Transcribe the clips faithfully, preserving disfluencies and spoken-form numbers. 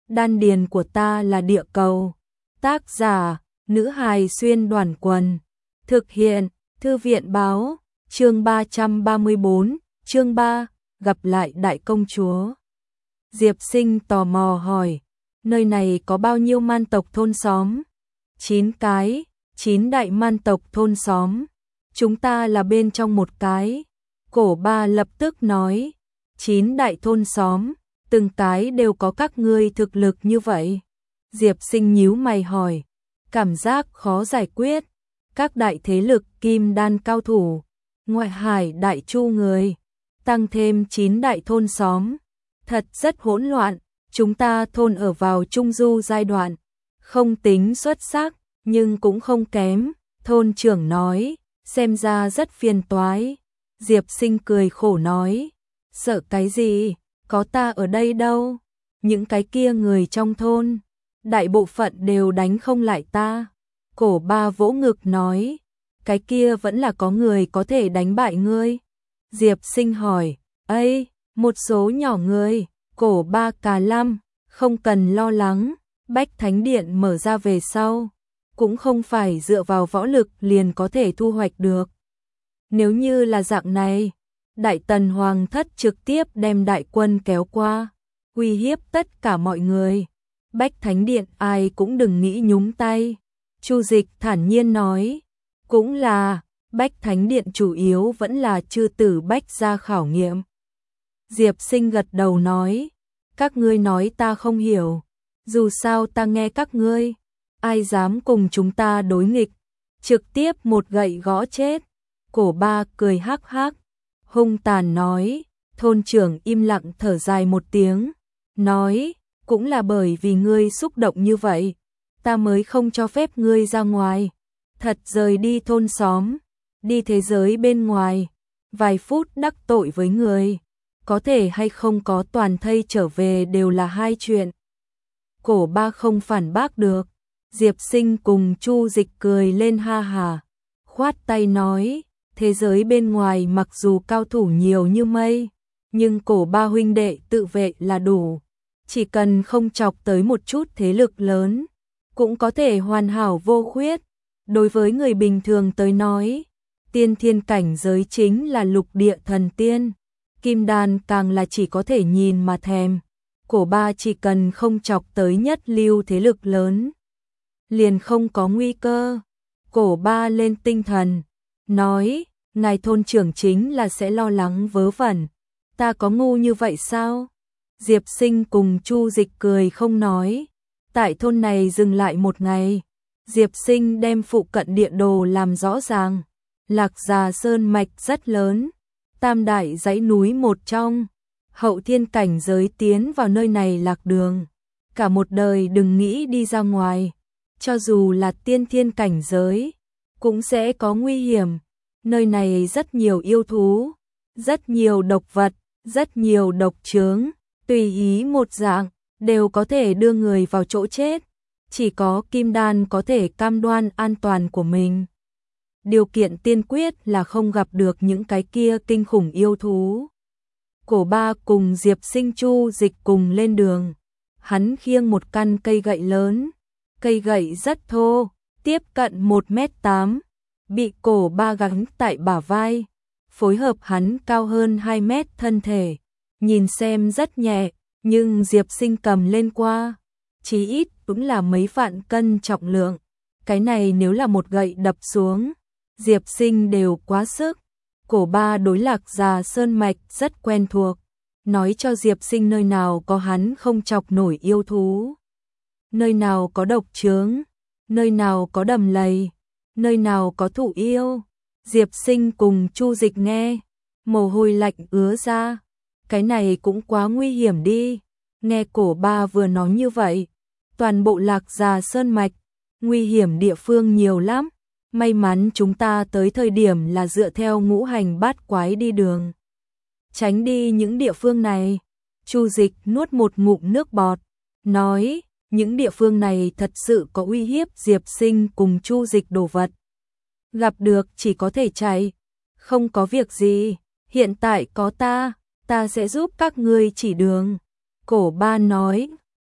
đan điền của ta là địa cầu. Tác giả, nữ hài xuyên đoàn quần. Thực hiện, thư viện báo, chương ba trăm ba mươi bốn, chương ba, gặp lại đại công chúa. Diệp Sinh tò mò hỏi, nơi này có bao nhiêu man tộc thôn xóm? Chín cái, chín đại man tộc thôn xóm. Chúng ta là bên trong một cái. Cổ Ba lập tức nói, chín đại thôn xóm, từng cái đều có các ngươi thực lực như vậy. Diệp Sinh nhíu mày hỏi, cảm giác khó giải quyết. Các đại thế lực kim đan cao thủ, ngoại hải đại chu người, tăng thêm chín đại thôn xóm. Thật rất hỗn loạn, chúng ta thôn ở vào trung du giai đoạn, không tính xuất sắc, nhưng cũng không kém. Thôn trưởng nói, xem ra rất phiền toái. Diệp Sinh cười khổ nói, sợ cái gì, có ta ở đây đâu. Những cái kia người trong thôn, đại bộ phận đều đánh không lại ta. Cổ Ba vỗ ngực nói, cái kia vẫn là có người có thể đánh bại ngươi. Diệp Sinh hỏi, ây, một số nhỏ người. Cổ Ba cà lăm, không cần lo lắng, Bách Thánh Điện mở ra về sau, cũng không phải dựa vào võ lực liền có thể thu hoạch được. Nếu như là dạng này, Đại Tần Hoàng thất trực tiếp đem đại quân kéo qua, uy hiếp tất cả mọi người. Bách Thánh Điện ai cũng đừng nghĩ nhúng tay. Chu Dịch thản nhiên nói, cũng là, Bách Thánh Điện chủ yếu vẫn là chư tử Bách gia khảo nghiệm. Diệp Sinh gật đầu nói, các ngươi nói ta không hiểu, dù sao ta nghe các ngươi, ai dám cùng chúng ta đối nghịch, trực tiếp một gậy gõ chết. Cổ Ba cười hắc hắc, hung tàn nói. Thôn trưởng im lặng thở dài một tiếng, nói, cũng là bởi vì ngươi xúc động như vậy, ta mới không cho phép ngươi ra ngoài, thật rời đi thôn xóm, đi thế giới bên ngoài, vài phút đắc tội với người, có thể hay không có toàn thây trở về đều là hai chuyện. Cổ Ba không phản bác được. Diệp Sinh cùng Chu Dịch cười lên ha hà, khoát tay nói, thế giới bên ngoài mặc dù cao thủ nhiều như mây, nhưng Cổ Ba huynh đệ tự vệ là đủ, chỉ cần không chọc tới một chút thế lực lớn, cũng có thể hoàn hảo vô khuyết. Đối với người bình thường tới nói, tiên thiên cảnh giới chính là lục địa thần tiên, kim đan càng là chỉ có thể nhìn mà thèm. Cổ Ba chỉ cần không chọc tới nhất lưu thế lực lớn, liền không có nguy cơ. Cổ Ba lên tinh thần, nói, ngài thôn trưởng chính là sẽ lo lắng vớ vẩn, ta có ngu như vậy sao? Diệp Sinh cùng Chu Dịch cười không nói. Tại thôn này dừng lại một ngày, Diệp Sinh đem phụ cận địa đồ làm rõ ràng. Lạc Già Sơn mạch rất lớn, tam đại dãy núi một trong, hậu thiên cảnh giới tiến vào nơi này lạc đường, cả một đời đừng nghĩ đi ra ngoài, cho dù là tiên thiên cảnh giới, cũng sẽ có nguy hiểm. Nơi này rất nhiều yêu thú, rất nhiều độc vật, rất nhiều độc chướng, tùy ý một dạng, đều có thể đưa người vào chỗ chết. Chỉ có kim đan có thể cam đoan an toàn của mình. Điều kiện tiên quyết là không gặp được những cái kia kinh khủng yêu thú. Cổ Ba cùng Diệp Sinh Chu Dịch cùng lên đường. Hắn khiêng một căn cây gậy lớn. Cây gậy rất thô, tiếp cận một mét tám, bị Cổ Ba gánh tại bả vai. Phối hợp hắn cao hơn hai mét thân thể, nhìn xem rất nhẹ, nhưng Diệp Sinh cầm lên qua, chí ít cũng là mấy vạn cân trọng lượng. Cái này nếu là một gậy đập xuống, Diệp Sinh đều quá sức. Cổ Ba đối Lạc Già Sơn mạch rất quen thuộc, nói cho Diệp Sinh nơi nào có hắn không chọc nổi yêu thú, nơi nào có độc chướng, nơi nào có đầm lầy, nơi nào có thụ yêu. Diệp Sinh cùng Chu Dịch nghe, mồ hôi lạnh ứa ra. Cái này cũng quá nguy hiểm đi. Nghe Cổ Ba vừa nói như vậy, toàn bộ Lạc Già Sơn mạch, nguy hiểm địa phương nhiều lắm. May mắn chúng ta tới thời điểm là dựa theo ngũ hành bát quái đi đường, tránh đi những địa phương này. Chu Dịch nuốt một ngụm nước bọt, nói, những địa phương này thật sự có uy hiếp Diệp Sinh cùng Chu Dịch đồ vật. Gặp được chỉ có thể chạy, không có việc gì, hiện tại có ta, ta sẽ giúp các ngươi chỉ đường. Cổ Ba nói,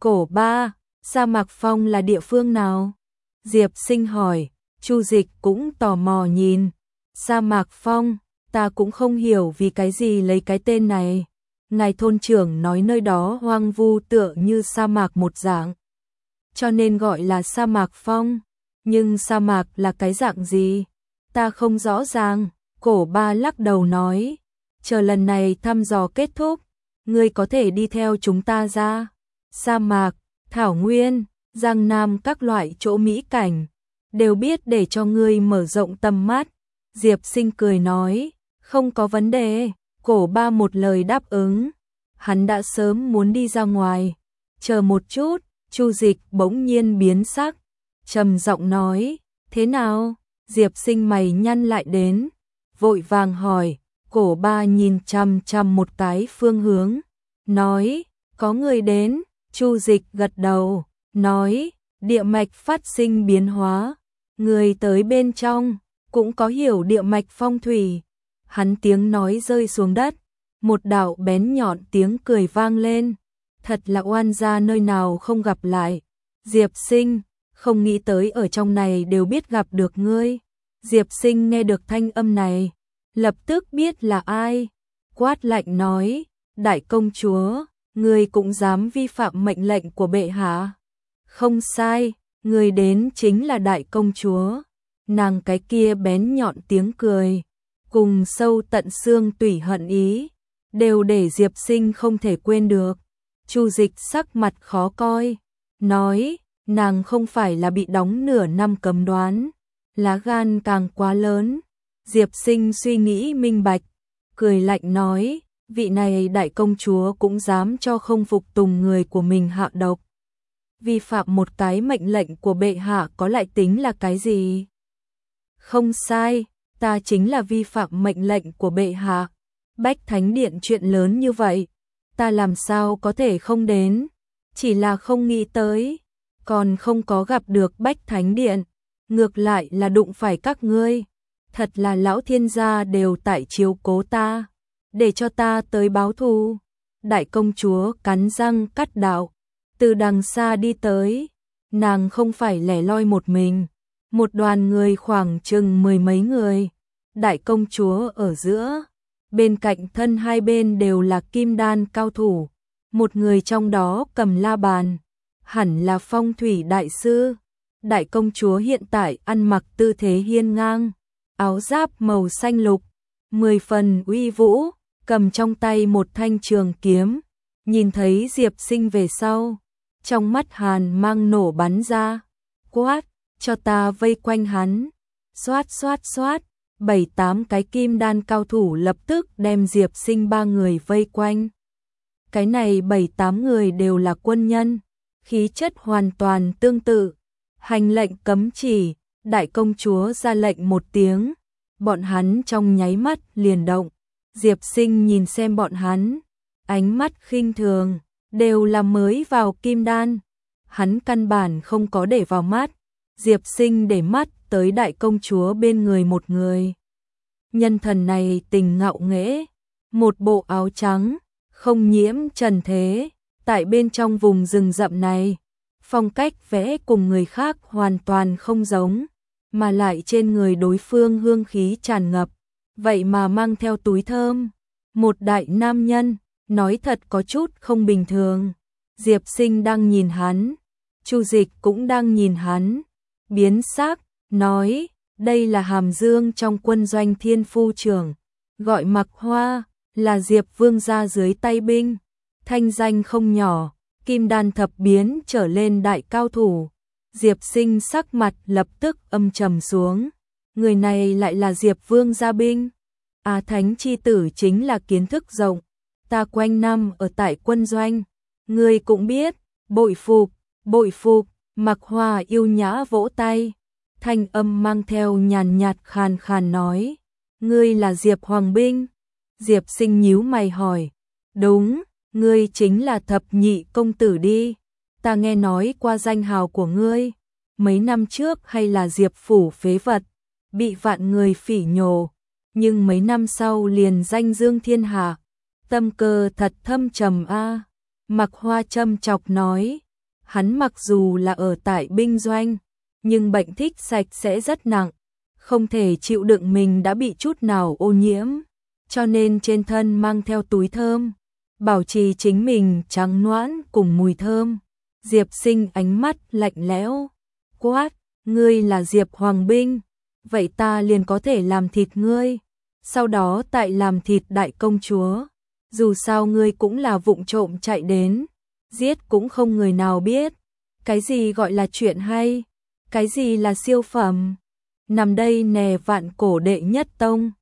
Cổ ba, sa mạc phong là địa phương nào? Diệp Sinh hỏi, Chu Dịch cũng tò mò nhìn. Sa mạc phong, ta cũng không hiểu vì cái gì lấy cái tên này. Ngài thôn trưởng nói nơi đó hoang vu tựa như sa mạc một dạng, cho nên gọi là sa mạc phong. Nhưng sa mạc là cái dạng gì? Ta không rõ ràng. Cổ ba lắc đầu nói, chờ lần này thăm dò kết thúc, ngươi có thể đi theo chúng ta ra. Sa mạc, thảo nguyên, giang nam các loại chỗ mỹ cảnh, đều biết để cho ngươi mở rộng tầm mắt. Diệp Sinh cười nói, không có vấn đề. Cổ ba một lời đáp ứng. Hắn đã sớm muốn đi ra ngoài. Chờ một chút, Chu Dịch bỗng nhiên biến sắc, trầm giọng nói, thế nào? Diệp Sinh mày nhăn lại đến, vội vàng hỏi. Cổ ba nhìn chằm chằm một cái phương hướng, nói, có người đến. Chu Dịch gật đầu, nói, địa mạch phát sinh biến hóa, người tới bên trong cũng có hiểu địa mạch phong thủy. Hắn tiếng nói rơi xuống đất, một đạo bén nhọn tiếng cười vang lên, thật là oan gia nơi nào không gặp lại. Diệp Sinh, không nghĩ tới ở trong này đều biết gặp được ngươi. Diệp Sinh nghe được thanh âm này, lập tức biết là ai, quát lạnh nói, đại công chúa, ngươi cũng dám vi phạm mệnh lệnh của bệ hạ? Không sai, người đến chính là đại công chúa. Nàng cái kia bén nhọn tiếng cười, cùng sâu tận xương tủy hận ý, đều để Diệp Sinh không thể quên được. Chu Dịch sắc mặt khó coi, nói, nàng không phải là bị đóng nửa năm cấm đoán, lá gan càng quá lớn. Diệp Sinh suy nghĩ minh bạch, cười lạnh nói, vị này đại công chúa cũng dám cho không phục tùng người của mình hạ độc. Vi phạm một cái mệnh lệnh của bệ hạ có lại tính là cái gì? Không sai, ta chính là vi phạm mệnh lệnh của bệ hạ. Bách Thánh Điện chuyện lớn như vậy, ta làm sao có thể không đến? Chỉ là không nghĩ tới, còn không có gặp được Bách Thánh Điện, ngược lại là đụng phải các ngươi. Thật là lão thiên gia đều tại chiếu cố ta, để cho ta tới báo thù. Đại công chúa cắn răng cắt đạo, từ đằng xa đi tới. Nàng không phải lẻ loi một mình, một đoàn người khoảng chừng mười mấy người. Đại công chúa ở giữa, bên cạnh thân hai bên đều là kim đan cao thủ. Một người trong đó cầm la bàn, hẳn là phong thủy đại sư. Đại công chúa hiện tại ăn mặc tư thế hiên ngang, áo giáp màu xanh lục, mười phần uy vũ, cầm trong tay một thanh trường kiếm. Nhìn thấy Diệp Sinh về sau, trong mắt hàn mang nổ bắn ra, quát, cho ta vây quanh hắn. Xoát xoát xoát, bảy tám cái kim đan cao thủ lập tức đem Diệp Sinh ba người vây quanh. Cái này bảy tám người đều là quân nhân, khí chất hoàn toàn tương tự. Hành lệnh cấm chỉ, đại công chúa ra lệnh một tiếng, bọn hắn trong nháy mắt liền động. Diệp Sinh nhìn xem bọn hắn, ánh mắt khinh thường, đều là mới vào kim đan. Hắn căn bản không có để vào mắt. Diệp Sinh để mắt tới đại công chúa bên người một người. Nhân thần này tình ngạo nghễ, một bộ áo trắng, không nhiễm trần thế, tại bên trong vùng rừng rậm này, phong cách vẽ cùng người khác hoàn toàn không giống, mà lại trên người đối phương hương khí tràn ngập, vậy mà mang theo túi thơm. Một đại nam nhân, nói thật có chút không bình thường. Diệp Sinh đang nhìn hắn, Chu Dịch cũng đang nhìn hắn, biến sắc, nói, đây là hàm dương trong quân doanh thiên phu trưởng, gọi Mặc Hoa, là Diệp Vương gia dưới tay binh, thanh danh không nhỏ, kim đan thập biến trở lên đại cao thủ. Diệp Sinh sắc mặt lập tức âm trầm xuống, người này lại là Diệp Vương gia binh. Á Thánh chi tử chính là kiến thức rộng, ta quanh năm ở tại quân doanh, ngươi cũng biết, bội phục, bội phục. Mặc Hoa yêu nhã vỗ tay, thanh âm mang theo nhàn nhạt khàn khàn nói, ngươi là Diệp Hoàng binh? Diệp Sinh nhíu mày hỏi, đúng, ngươi chính là thập nhị công tử đi, ta nghe nói qua danh hào của ngươi, mấy năm trước hay là Diệp phủ phế vật, bị vạn người phỉ nhổ, nhưng mấy năm sau liền danh dương thiên hạ, tâm cơ thật thâm trầm a. Mặc Hoa châm chọc nói, Hắn mặc dù là ở tại binh doanh, nhưng bệnh thích sạch sẽ rất nặng, không thể chịu đựng mình đã bị chút nào ô nhiễm, cho nên trên thân mang theo túi thơm, bảo trì chính mình trắng nõn cùng mùi thơm. Diệp Sinh ánh mắt lạnh lẽo, quát, ngươi là Diệp Hoàng Binh, vậy ta liền có thể làm thịt ngươi, sau đó tại làm thịt đại công chúa. Dù sao ngươi cũng là vụng trộm chạy đến, giết cũng không người nào biết. Cái gì gọi là chuyện hay, cái gì là siêu phẩm. Nằm đây nè vạn cổ đệ nhất tông.